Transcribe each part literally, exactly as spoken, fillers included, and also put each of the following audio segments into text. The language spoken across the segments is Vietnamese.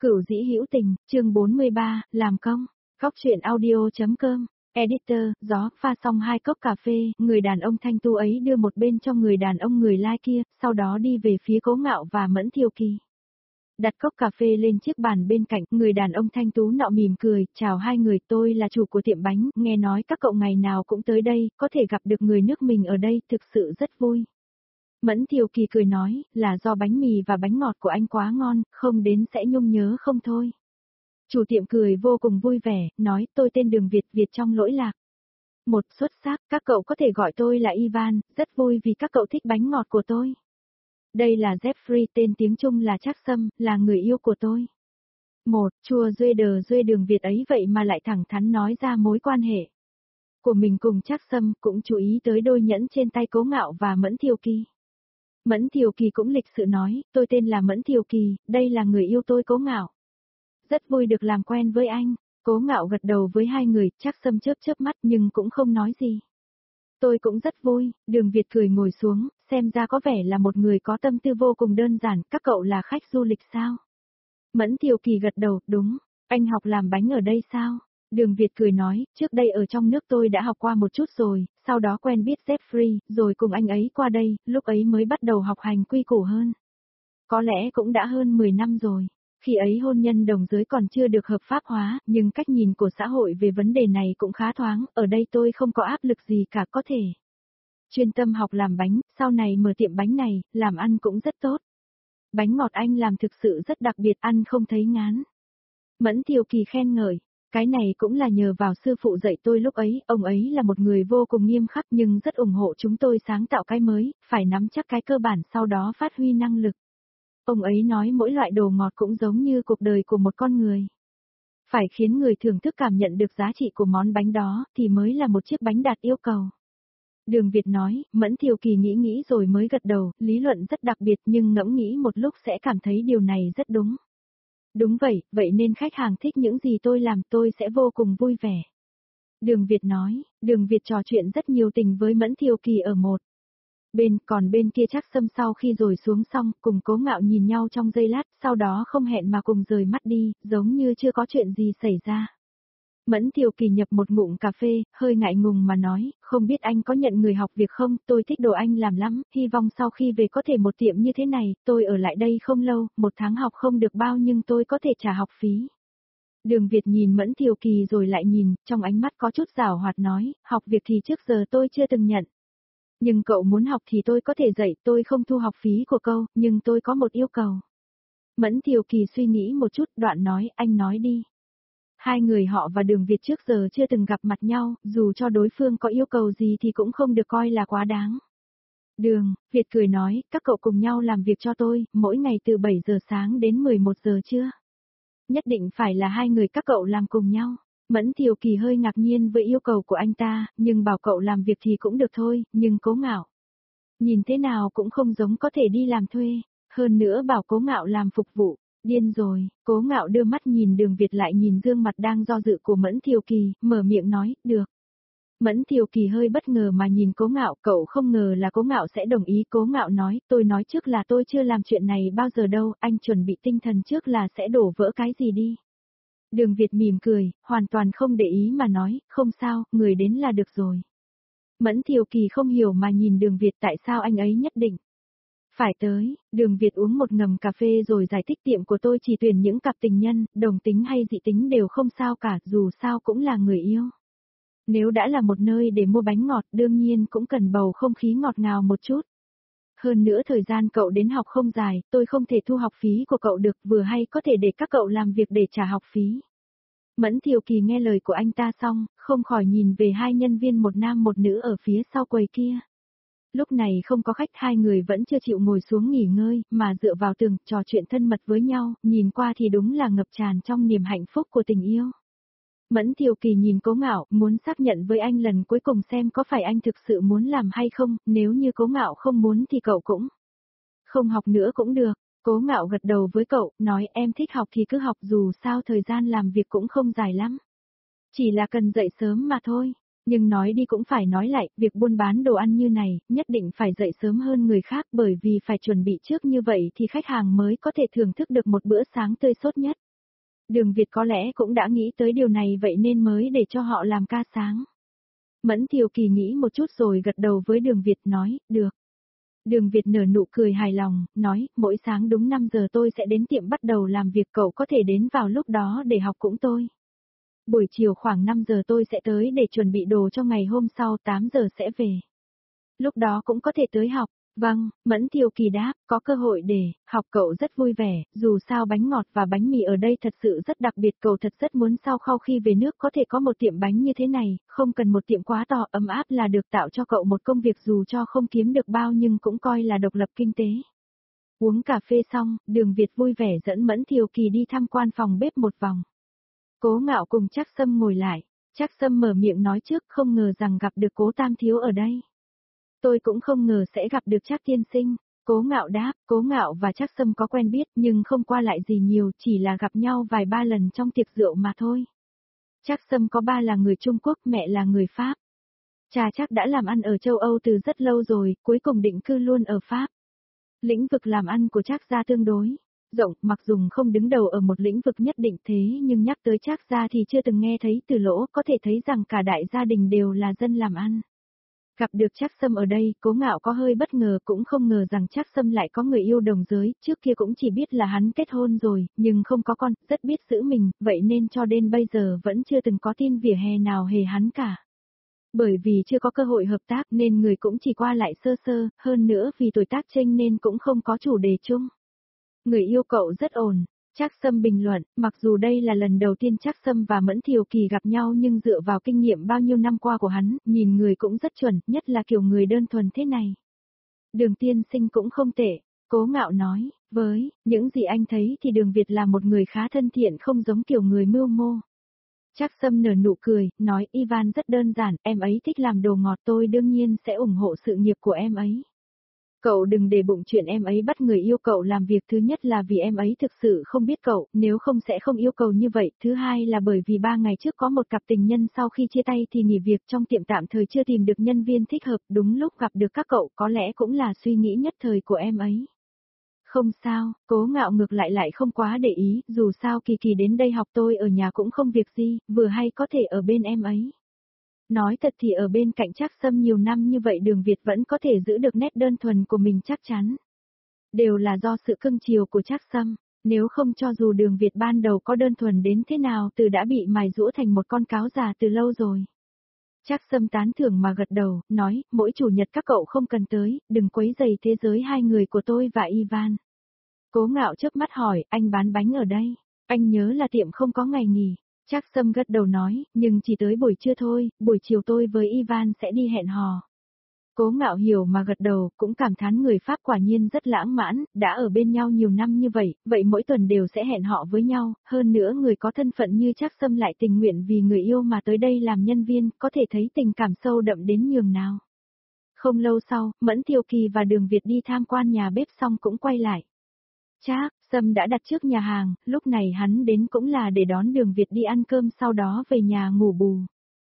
Cửu dĩ hữu tình, chương bốn mươi ba, làm công. Góc truyện audio.com. Editor, gió, pha xong hai cốc cà phê, người đàn ông thanh tu ấy đưa một bên cho người đàn ông người lai kia, sau đó đi về phía Cố Ngạo và Mẫn Thiều Kỳ. Đặt cốc cà phê lên chiếc bàn bên cạnh, người đàn ông thanh tú nọ mỉm cười, chào hai người, tôi là chủ của tiệm bánh, nghe nói các cậu ngày nào cũng tới đây, có thể gặp được người nước mình ở đây, thực sự rất vui. Mẫn Thiều Kỳ cười nói, là do bánh mì và bánh ngọt của anh quá ngon, không đến sẽ nhung nhớ không thôi. Chủ tiệm cười vô cùng vui vẻ, nói, tôi tên Đường Việt, Việt trong lỗi lạc. Một, xuất sắc, các cậu có thể gọi tôi là Ivan, rất vui vì các cậu thích bánh ngọt của tôi. Đây là Jeffrey, tên tiếng Trung là Trác Sâm, là người yêu của tôi. Một, chua duê đờ duê Đường Việt ấy vậy mà lại thẳng thắn nói ra mối quan hệ của mình cùng Trác Sâm, cũng chú ý tới đôi nhẫn trên tay Cố Ngạo và Mẫn Thiều Kỳ. Mẫn Thiều Kỳ cũng lịch sự nói, tôi tên là Mẫn Thiều Kỳ, đây là người yêu tôi Cố Ngạo. Rất vui được làm quen với anh. Cố Ngạo gật đầu với hai người, Trác Sâm chớp chớp mắt nhưng cũng không nói gì. Tôi cũng rất vui, Đường Việt cười ngồi xuống, xem ra có vẻ là một người có tâm tư vô cùng đơn giản, các cậu là khách du lịch sao? Mẫn Thiều Kỳ gật đầu, đúng, anh học làm bánh ở đây sao? Đường Việt cười nói, trước đây ở trong nước tôi đã học qua một chút rồi, sau đó quen biết Jeffrey, rồi cùng anh ấy qua đây, lúc ấy mới bắt đầu học hành quy củ hơn. Có lẽ cũng đã hơn mười năm rồi. Khi ấy hôn nhân đồng giới còn chưa được hợp pháp hóa, nhưng cách nhìn của xã hội về vấn đề này cũng khá thoáng, ở đây tôi không có áp lực gì cả, có thể chuyên tâm học làm bánh, sau này mở tiệm bánh này, làm ăn cũng rất tốt. Bánh ngọt anh làm thực sự rất đặc biệt, ăn không thấy ngán. Mẫn Thiều Kỳ khen ngợi, cái này cũng là nhờ vào sư phụ dạy tôi lúc ấy, ông ấy là một người vô cùng nghiêm khắc nhưng rất ủng hộ chúng tôi sáng tạo cái mới, phải nắm chắc cái cơ bản sau đó phát huy năng lực. Ông ấy nói mỗi loại đồ ngọt cũng giống như cuộc đời của một con người. Phải khiến người thưởng thức cảm nhận được giá trị của món bánh đó thì mới là một chiếc bánh đạt yêu cầu. Đường Việt nói, Mẫn Thiều Kỳ nghĩ nghĩ rồi mới gật đầu, lý luận rất đặc biệt nhưng ngẫm nghĩ một lúc sẽ cảm thấy điều này rất đúng. Đúng vậy, vậy nên khách hàng thích những gì tôi làm tôi sẽ vô cùng vui vẻ. Đường Việt nói, Đường Việt trò chuyện rất nhiều tình với Mẫn Thiều Kỳ ở một bên, còn bên kia Trác Sâm sau khi rồi xuống xong, cùng Cố Ngạo nhìn nhau trong giây lát, sau đó không hẹn mà cùng rời mắt đi, giống như chưa có chuyện gì xảy ra. Mẫn Thiều Kỳ nhập một ngụm cà phê, hơi ngại ngùng mà nói, không biết anh có nhận người học việc không, tôi thích đồ anh làm lắm, hy vọng sau khi về có thể một tiệm như thế này, tôi ở lại đây không lâu, một tháng học không được bao nhưng tôi có thể trả học phí. Đường Việt nhìn Mẫn Thiều Kỳ rồi lại nhìn, trong ánh mắt có chút giảo hoạt nói, học việc thì trước giờ tôi chưa từng nhận. Nhưng cậu muốn học thì tôi có thể dạy, tôi không thu học phí của cậu, nhưng tôi có một yêu cầu. Mẫn Thiều Kỳ suy nghĩ một chút, đoạn nói, anh nói đi. Hai người họ và Đường Việt trước giờ chưa từng gặp mặt nhau, dù cho đối phương có yêu cầu gì thì cũng không được coi là quá đáng. Đường, Việt cười nói, các cậu cùng nhau làm việc cho tôi, mỗi ngày từ bảy giờ sáng đến mười một giờ trưa. Nhất định phải là hai người các cậu làm cùng nhau. Mẫn Thiều Kỳ hơi ngạc nhiên với yêu cầu của anh ta, nhưng bảo cậu làm việc thì cũng được thôi, nhưng Cố Ngạo nhìn thế nào cũng không giống có thể đi làm thuê, hơn nữa bảo Cố Ngạo làm phục vụ, điên rồi. Cố Ngạo đưa mắt nhìn Đường Việt lại nhìn gương mặt đang do dự của Mẫn Thiều Kỳ, mở miệng nói, được. Mẫn Thiều Kỳ hơi bất ngờ mà nhìn Cố Ngạo, cậu không ngờ là Cố Ngạo sẽ đồng ý. Cố Ngạo nói, tôi nói trước là tôi chưa làm chuyện này bao giờ đâu, anh chuẩn bị tinh thần trước là sẽ đổ vỡ cái gì đi. Đường Việt mỉm cười, hoàn toàn không để ý mà nói, không sao, người đến là được rồi. Mẫn Thiều Kỳ không hiểu mà nhìn Đường Việt tại sao anh ấy nhất định phải tới. Đường Việt uống một ngầm cà phê rồi giải thích tiệm của tôi chỉ tuyển những cặp tình nhân, đồng tính hay dị tính đều không sao cả, dù sao cũng là người yêu. Nếu đã là một nơi để mua bánh ngọt đương nhiên cũng cần bầu không khí ngọt ngào một chút. Hơn nữa thời gian cậu đến học không dài, tôi không thể thu học phí của cậu được, vừa hay có thể để các cậu làm việc để trả học phí. Mẫn Thiều Kỳ nghe lời của anh ta xong, không khỏi nhìn về hai nhân viên một nam một nữ ở phía sau quầy kia. Lúc này không có khách, hai người vẫn chưa chịu ngồi xuống nghỉ ngơi, mà dựa vào tường, trò chuyện thân mật với nhau, nhìn qua thì đúng là ngập tràn trong niềm hạnh phúc của tình yêu. Mẫn Thiều Kỳ nhìn Cố Ngạo, muốn xác nhận với anh lần cuối cùng xem có phải anh thực sự muốn làm hay không, nếu như Cố Ngạo không muốn thì cậu cũng không học nữa cũng được. Cố Ngạo gật đầu với cậu, nói em thích học thì cứ học, dù sao thời gian làm việc cũng không dài lắm. Chỉ là cần dậy sớm mà thôi. Nhưng nói đi cũng phải nói lại, việc buôn bán đồ ăn như này, nhất định phải dậy sớm hơn người khác bởi vì phải chuẩn bị trước như vậy thì khách hàng mới có thể thưởng thức được một bữa sáng tươi sốt nhất. Đường Việt có lẽ cũng đã nghĩ tới điều này vậy nên mới để cho họ làm ca sáng. Mẫn Thiều Kỳ nghĩ một chút rồi gật đầu với Đường Việt nói, được. Đường Việt nở nụ cười hài lòng, nói, mỗi sáng đúng năm giờ tôi sẽ đến tiệm bắt đầu làm việc, cậu có thể đến vào lúc đó để học cũng tôi. Buổi chiều khoảng năm giờ tôi sẽ tới để chuẩn bị đồ cho ngày hôm sau, tám giờ sẽ về. Lúc đó cũng có thể tới học. Vâng, Mẫn Thiều Kỳ đáp, có cơ hội để học cậu rất vui vẻ, dù sao bánh ngọt và bánh mì ở đây thật sự rất đặc biệt, cậu thật rất muốn sau sau khi về nước có thể có một tiệm bánh như thế này, không cần một tiệm quá to, ấm áp là được, tạo cho cậu một công việc dù cho không kiếm được bao nhưng cũng coi là độc lập kinh tế. Uống cà phê xong, Đường Việt vui vẻ dẫn Mẫn Thiều Kỳ đi tham quan phòng bếp một vòng. Cố Ngạo cùng Trác Sâm ngồi lại, Trác Sâm mở miệng nói trước, không ngờ rằng gặp được Cố Tam thiếu ở đây. Tôi cũng không ngờ sẽ gặp được Trác tiên sinh. Cố Ngạo đáp, Cố Ngạo và Trác Sâm có quen biết nhưng không qua lại gì nhiều, chỉ là gặp nhau vài ba lần trong tiệc rượu mà thôi. Trác Sâm có ba là người Trung Quốc, mẹ là người Pháp. Cha Trác đã làm ăn ở châu Âu từ rất lâu rồi, cuối cùng định cư luôn ở Pháp. Lĩnh vực làm ăn của Trác gia tương đối rộng, mặc dù không đứng đầu ở một lĩnh vực nhất định thế nhưng nhắc tới Trác gia thì chưa từng nghe thấy Từ Lỗ, có thể thấy rằng cả đại gia đình đều là dân làm ăn. Gặp được Trác Sâm ở đây, Cố Ngạo có hơi bất ngờ, cũng không ngờ rằng Trác Sâm lại có người yêu đồng giới, trước kia cũng chỉ biết là hắn kết hôn rồi, nhưng không có con, rất biết giữ mình, vậy nên cho đến bây giờ vẫn chưa từng có tin vỉa hè nào hề hắn cả. Bởi vì chưa có cơ hội hợp tác nên người cũng chỉ qua lại sơ sơ, hơn nữa vì tuổi tác chênh nên cũng không có chủ đề chung. Người yêu cậu rất ổn. Trác Sâm bình luận, mặc dù đây là lần đầu tiên Trác Sâm và Mẫn Thiều Kỳ gặp nhau nhưng dựa vào kinh nghiệm bao nhiêu năm qua của hắn, nhìn người cũng rất chuẩn, nhất là kiểu người đơn thuần thế này. Đường tiên sinh cũng không tệ, Cố Ngạo nói, với những gì anh thấy thì Đường Việt là một người khá thân thiện, không giống kiểu người mưu mô. Trác Sâm nở nụ cười, nói Ivan rất đơn giản, em ấy thích làm đồ ngọt, tôi đương nhiên sẽ ủng hộ sự nghiệp của em ấy. Cậu đừng để bụng chuyện em ấy bắt người yêu cậu làm việc, thứ nhất là vì em ấy thực sự không biết cậu, nếu không sẽ không yêu cầu như vậy, thứ hai là bởi vì ba ngày trước có một cặp tình nhân sau khi chia tay thì nghỉ việc trong tiệm, tạm thời chưa tìm được nhân viên thích hợp, đúng lúc gặp được các cậu, có lẽ cũng là suy nghĩ nhất thời của em ấy. Không sao, Cố Ngạo ngược lại lại không quá để ý, dù sao Kỳ Kỳ đến đây học, tôi ở nhà cũng không việc gì, vừa hay có thể ở bên em ấy. Nói thật thì ở bên cạnh Trác Sâm nhiều năm như vậy Đường Việt vẫn có thể giữ được nét đơn thuần của mình, chắc chắn. Đều là do sự cưng chiều của Trác Sâm, nếu không cho dù Đường Việt ban đầu có đơn thuần đến thế nào từ đã bị mài giũa thành một con cáo già từ lâu rồi. Trác Sâm tán thưởng mà gật đầu, nói, mỗi chủ nhật các cậu không cần tới, đừng quấy rầy thế giới hai người của tôi và Ivan. Cố Ngạo chớp mắt hỏi, anh bán bánh ở đây, anh nhớ là tiệm không có ngày nghỉ. Trác Sâm gật đầu nói, nhưng chỉ tới buổi trưa thôi, buổi chiều tôi với Ivan sẽ đi hẹn hò. Cố Ngạo hiểu mà gật đầu, cũng cảm thán người Pháp quả nhiên rất lãng mạn, đã ở bên nhau nhiều năm như vậy, vậy mỗi tuần đều sẽ hẹn hò với nhau, hơn nữa người có thân phận như Trác Sâm lại tình nguyện vì người yêu mà tới đây làm nhân viên, có thể thấy tình cảm sâu đậm đến nhường nào. Không lâu sau, Mẫn Thiều Kỳ và Đường Việt đi tham quan nhà bếp xong cũng quay lại. Trác Sâm đã đặt trước nhà hàng, lúc này hắn đến cũng là để đón Đường Việt đi ăn cơm sau đó về nhà ngủ bù.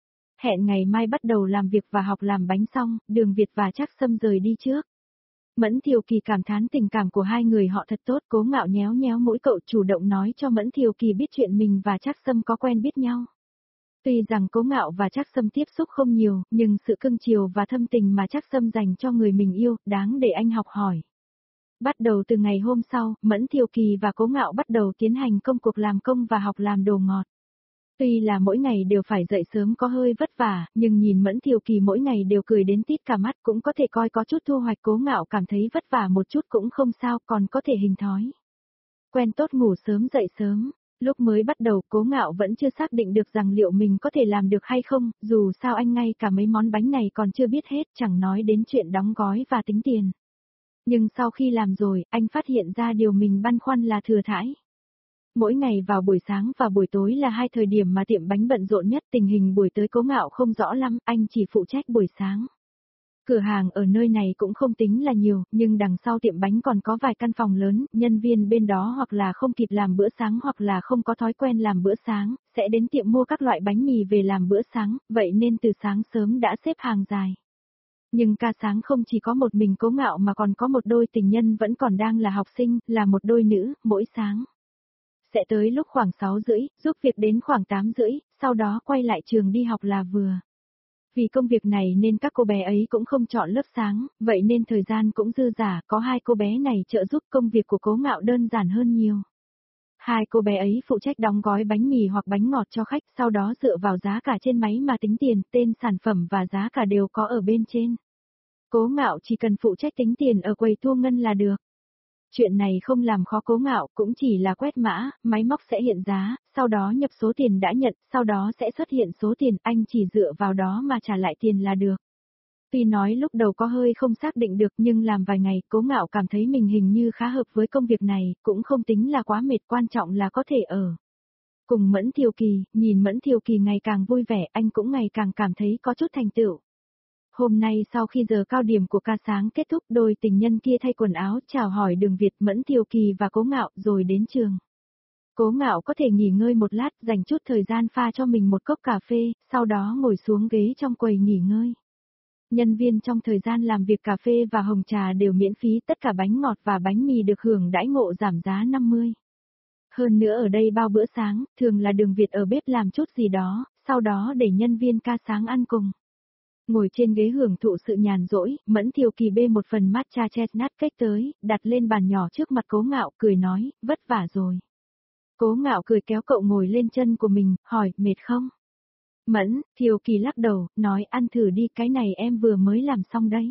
Hẹn ngày mai bắt đầu làm việc và học làm bánh xong, Đường Việt và Trác Sâm rời đi trước. Mẫn Thiều Kỳ cảm thán tình cảm của hai người họ thật tốt, Cố Ngạo nhéo nhéo mũi cậu chủ động nói cho Mẫn Thiều Kỳ biết chuyện mình và Trác Sâm có quen biết nhau. Tuy rằng Cố Ngạo và Trác Sâm tiếp xúc không nhiều, nhưng sự cưng chiều và thâm tình mà Trác Sâm dành cho người mình yêu, đáng để anh học hỏi. Bắt đầu từ ngày hôm sau, Mẫn Thiều Kỳ và Cố Ngạo bắt đầu tiến hành công cuộc làm công và học làm đồ ngọt. Tuy là mỗi ngày đều phải dậy sớm có hơi vất vả, nhưng nhìn Mẫn Thiều Kỳ mỗi ngày đều cười đến tít cả mắt cũng có thể coi có chút thu hoạch. Cố Ngạo cảm thấy vất vả một chút cũng không sao, còn có thể hình thói. Quen tốt ngủ sớm dậy sớm. Lúc mới bắt đầu Cố Ngạo vẫn chưa xác định được rằng liệu mình có thể làm được hay không, dù sao anh ngay cả mấy món bánh này còn chưa biết hết, chẳng nói đến chuyện đóng gói và tính tiền. Nhưng sau khi làm rồi, anh phát hiện ra điều mình băn khoăn là thừa thãi. Mỗi ngày vào buổi sáng và buổi tối là hai thời điểm mà tiệm bánh bận rộn nhất, tình hình buổi tới Cố Ngạo không rõ lắm, anh chỉ phụ trách buổi sáng. Cửa hàng ở nơi này cũng không tính là nhiều, nhưng đằng sau tiệm bánh còn có vài căn phòng lớn, nhân viên bên đó hoặc là không kịp làm bữa sáng hoặc là không có thói quen làm bữa sáng, sẽ đến tiệm mua các loại bánh mì về làm bữa sáng, vậy nên từ sáng sớm đã xếp hàng dài. Nhưng ca sáng không chỉ có một mình Cố Ngạo mà còn có một đôi tình nhân vẫn còn đang là học sinh, là một đôi nữ, mỗi sáng. sẽ tới lúc khoảng sáu rưỡi, giúp việc đến khoảng tám rưỡi, sau đó quay lại trường đi học là vừa. Vì công việc này nên các cô bé ấy cũng không chọn lớp sáng, vậy nên thời gian cũng dư dả, có hai cô bé này trợ giúp công việc của Cố Ngạo đơn giản hơn nhiều. Hai cô bé ấy phụ trách đóng gói bánh mì hoặc bánh ngọt cho khách, sau đó dựa vào giá cả trên máy mà tính tiền, tên sản phẩm và giá cả đều có ở bên trên. Cố Ngạo chỉ cần phụ trách tính tiền ở quầy thu ngân là được. Chuyện này không làm khó Cố Ngạo, cũng chỉ là quét mã, máy móc sẽ hiện giá, sau đó nhập số tiền đã nhận, sau đó sẽ xuất hiện số tiền, anh chỉ dựa vào đó mà trả lại tiền là được. Tuy nói lúc đầu có hơi không xác định được nhưng làm vài ngày, Cố Ngạo cảm thấy mình hình như khá hợp với công việc này, cũng không tính là quá mệt, quan trọng là có thể ở. Cùng Mẫn Thiều Kỳ, nhìn Mẫn Thiều Kỳ ngày càng vui vẻ, anh cũng ngày càng cảm thấy có chút thành tựu. Hôm nay sau khi giờ cao điểm của ca sáng kết thúc, đôi tình nhân kia thay quần áo chào hỏi Đường Việt, Mẫn Thiều Kỳ và Cố Ngạo rồi đến trường. Cố Ngạo có thể nghỉ ngơi một lát, dành chút thời gian pha cho mình một cốc cà phê, sau đó ngồi xuống ghế trong quầy nghỉ ngơi. Nhân viên trong thời gian làm việc cà phê và hồng trà đều miễn phí, tất cả bánh ngọt và bánh mì được hưởng đãi ngộ giảm giá năm mươi. Hơn nữa ở đây bao bữa sáng, thường là Đường Việt ở bếp làm chút gì đó, sau đó để nhân viên ca sáng ăn cùng. Ngồi trên ghế hưởng thụ sự nhàn rỗi, Mẫn Thiều Kỳ bê một phần matcha chestnut cake tới, đặt lên bàn nhỏ trước mặt Cố Ngạo, cười nói, vất vả rồi. Cố Ngạo cười kéo cậu ngồi lên chân của mình, hỏi, mệt không? Mẫn Thiều Kỳ lắc đầu, nói ăn thử đi, cái này em vừa mới làm xong đấy.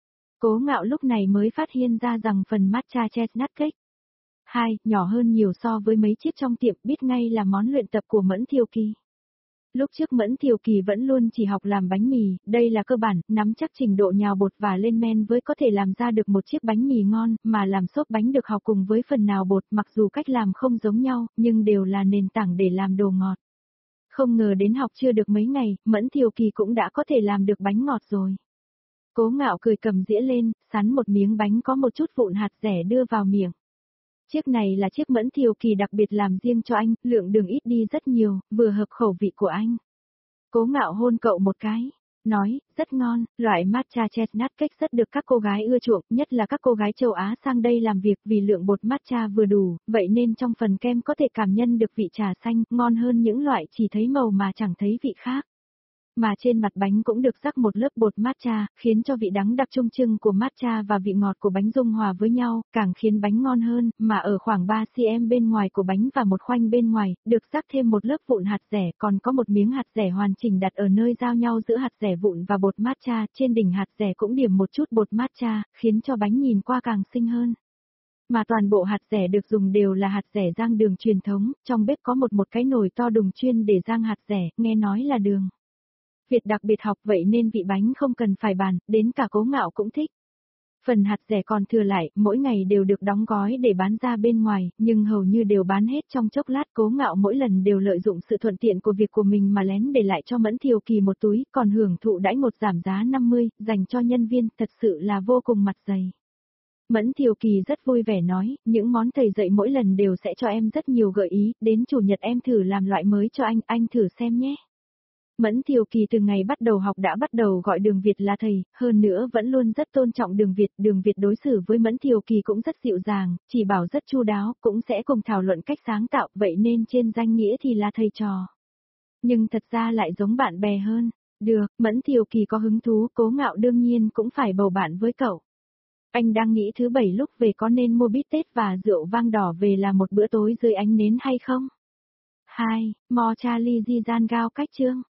Cố Ngạo lúc này mới phát hiện ra rằng phần matcha chestnut cake hai, nhỏ hơn nhiều so với mấy chiếc trong tiệm, biết ngay là món luyện tập của Mẫn Thiều Kỳ. Lúc trước Mẫn Thiều Kỳ vẫn luôn chỉ học làm bánh mì, đây là cơ bản, nắm chắc trình độ nhào bột và lên men với có thể làm ra được một chiếc bánh mì ngon, mà làm xốp bánh được học cùng với phần nào bột, mặc dù cách làm không giống nhau, nhưng đều là nền tảng để làm đồ ngọt. Không ngờ đến học chưa được mấy ngày, Mẫn Thiều Kỳ cũng đã có thể làm được bánh ngọt rồi. Cố Ngạo cười cầm dĩa lên, sắn một miếng bánh có một chút vụn hạt dẻ đưa vào miệng. Chiếc này là chiếc Mẫn Thiều Kỳ đặc biệt làm riêng cho anh, lượng đường ít đi rất nhiều, vừa hợp khẩu vị của anh. Cố Ngạo hôn cậu một cái, nói, rất ngon, loại matcha chestnut cake rất được các cô gái ưa chuộng, nhất là các cô gái châu Á sang đây làm việc vì lượng bột matcha vừa đủ, vậy nên trong phần kem có thể cảm nhận được vị trà xanh, ngon hơn những loại chỉ thấy màu mà chẳng thấy vị khác. Mà trên mặt bánh cũng được rắc một lớp bột matcha, khiến cho vị đắng đặc trưng trưng của matcha và vị ngọt của bánh dung hòa với nhau, càng khiến bánh ngon hơn, mà ở khoảng ba xăng-ti-mét bên ngoài của bánh và một khoanh bên ngoài, được rắc thêm một lớp vụn hạt dẻ, còn có một miếng hạt dẻ hoàn chỉnh đặt ở nơi giao nhau giữa hạt dẻ vụn và bột matcha, trên đỉnh hạt dẻ cũng điểm một chút bột matcha, khiến cho bánh nhìn qua càng xinh hơn. Mà toàn bộ hạt dẻ được dùng đều là hạt dẻ rang đường truyền thống, trong bếp có một một cái nồi to đùng chuyên để rang hạt dẻ, nghe nói là đường Việt đặc biệt học, vậy nên vị bánh không cần phải bàn, đến cả Cố Ngạo cũng thích. Phần hạt dẻ còn thừa lại, mỗi ngày đều được đóng gói để bán ra bên ngoài, nhưng hầu như đều bán hết trong chốc lát. Cố Ngạo mỗi lần đều lợi dụng sự thuận tiện của việc của mình mà lén để lại cho Mẫn Thiều Kỳ một túi, còn hưởng thụ đãi ngộ giảm giá năm mươi, dành cho nhân viên, thật sự là vô cùng mặt dày. Mẫn Thiều Kỳ rất vui vẻ nói, những món thầy dạy mỗi lần đều sẽ cho em rất nhiều gợi ý, đến chủ nhật em thử làm loại mới cho anh, anh thử xem nhé. Mẫn Thiều Kỳ từ ngày bắt đầu học đã bắt đầu gọi Đường Việt là thầy, hơn nữa vẫn luôn rất tôn trọng Đường Việt, Đường Việt đối xử với Mẫn Thiều Kỳ cũng rất dịu dàng, chỉ bảo rất chu đáo, cũng sẽ cùng thảo luận cách sáng tạo, vậy nên trên danh nghĩa thì là thầy trò. Nhưng thật ra lại giống bạn bè hơn. Được, Mẫn Thiều Kỳ có hứng thú, Cố Ngạo đương nhiên cũng phải bầu bạn với cậu. Anh đang nghĩ thứ bảy lúc về có nên mua bít tết và rượu vang đỏ về là một bữa tối dưới ánh nến hay không? hai. Mo Charlie Di Gian Gao cách chương